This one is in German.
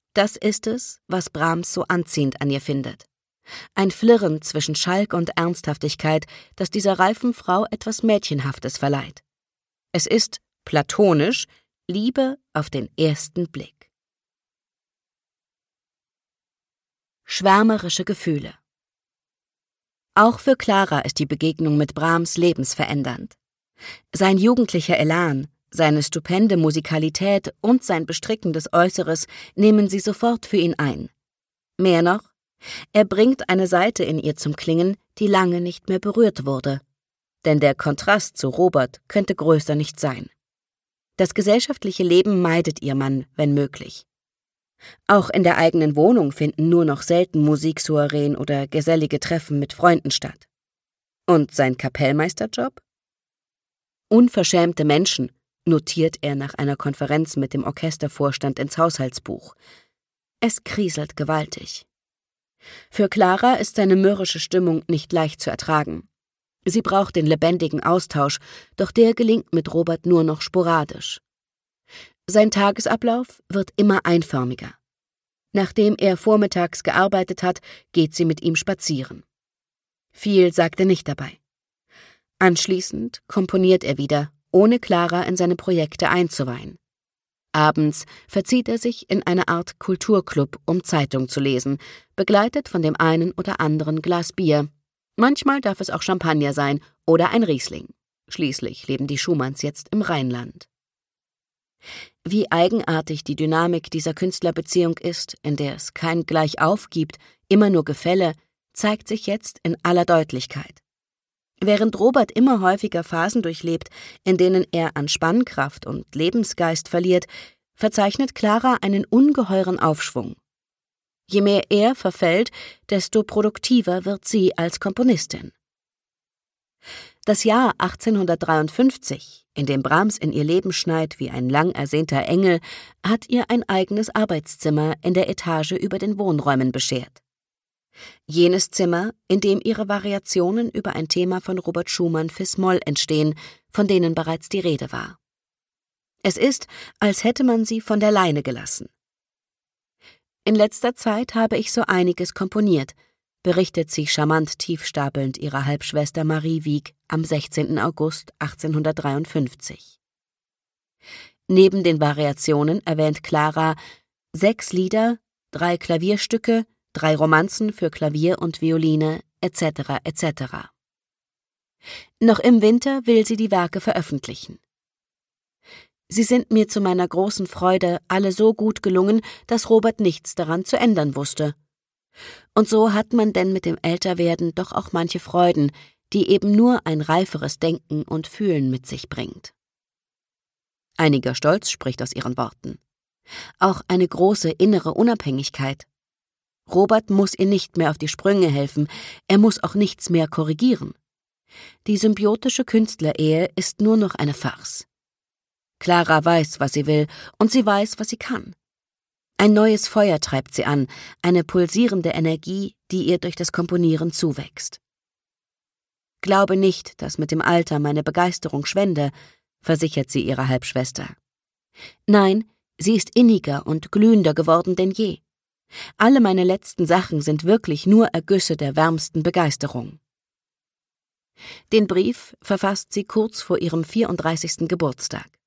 Das ist es, was Brahms so anziehend an ihr findet. Ein Flirren zwischen Schalk und Ernsthaftigkeit, das dieser reifen Frau etwas Mädchenhaftes verleiht. Es ist, platonisch, Liebe auf den ersten Blick. Schwärmerische Gefühle. Auch für Clara ist die Begegnung mit Brahms lebensverändernd. Sein jugendlicher Elan, seine stupende Musikalität und sein bestrickendes Äußeres nehmen sie sofort für ihn ein. Mehr noch, er bringt eine Seite in ihr zum Klingen, die lange nicht mehr berührt wurde. Denn der Kontrast zu Robert könnte größer nicht sein. Das gesellschaftliche Leben meidet ihr Mann, wenn möglich. Auch in der eigenen Wohnung finden nur noch selten Musiksoireen oder gesellige Treffen mit Freunden statt. Und sein Kapellmeisterjob? Unverschämte Menschen, notiert er nach einer Konferenz mit dem Orchestervorstand ins Haushaltsbuch. Es kriselt gewaltig. Für Clara ist seine mürrische Stimmung nicht leicht zu ertragen. Sie braucht den lebendigen Austausch, doch der gelingt mit Robert nur noch sporadisch. Sein Tagesablauf wird immer einförmiger. Nachdem er vormittags gearbeitet hat, geht sie mit ihm spazieren. Viel sagt er nicht dabei. Anschließend komponiert er wieder, ohne Clara in seine Projekte einzuweihen. Abends verzieht er sich in eine Art Kulturclub, um Zeitung zu lesen, begleitet von dem einen oder anderen Glas Bier. Manchmal darf es auch Champagner sein oder ein Riesling. Schließlich leben die Schumanns jetzt im Rheinland. Wie eigenartig die Dynamik dieser Künstlerbeziehung ist, in der es kein Gleichauf gibt, immer nur Gefälle, zeigt sich jetzt in aller Deutlichkeit. Während Robert immer häufiger Phasen durchlebt, in denen er an Spannkraft und Lebensgeist verliert, verzeichnet Clara einen ungeheuren Aufschwung. Je mehr er verfällt, desto produktiver wird sie als Komponistin. Das Jahr 1853, in dem Brahms in ihr Leben schneit wie ein lang ersehnter Engel, hat ihr ein eigenes Arbeitszimmer in der Etage über den Wohnräumen beschert. Jenes Zimmer, in dem ihre Variationen über ein Thema von Robert Schumann fis-Moll entstehen, von denen bereits die Rede war. Es ist, als hätte man sie von der Leine gelassen. In letzter Zeit habe ich so einiges komponiert, berichtet sie charmant tiefstapelnd ihrer Halbschwester Marie Wieck am 16. August 1853. Neben den Variationen erwähnt Clara 6 Lieder, 3 Klavierstücke, 3 Romanzen für Klavier und Violine, etc. etc. Noch im Winter will sie die Werke veröffentlichen. Sie sind mir zu meiner großen Freude alle so gut gelungen, dass Robert nichts daran zu ändern wusste. Und so hat man denn mit dem Älterwerden doch auch manche Freuden, die eben nur ein reiferes Denken und Fühlen mit sich bringt. Einiger Stolz spricht aus ihren Worten. Auch eine große innere Unabhängigkeit. Robert muss ihr nicht mehr auf die Sprünge helfen, er muss auch nichts mehr korrigieren. Die symbiotische Künstlerehe ist nur noch eine Farce. Clara weiß, was sie will, und sie weiß, was sie kann. Ein neues Feuer treibt sie an, eine pulsierende Energie, die ihr durch das Komponieren zuwächst. Glaube nicht, dass mit dem Alter meine Begeisterung schwände, versichert sie ihrer Halbschwester. Nein, sie ist inniger und glühender geworden denn je. Alle meine letzten Sachen sind wirklich nur Ergüsse der wärmsten Begeisterung. Den Brief verfasst sie kurz vor ihrem 34. Geburtstag.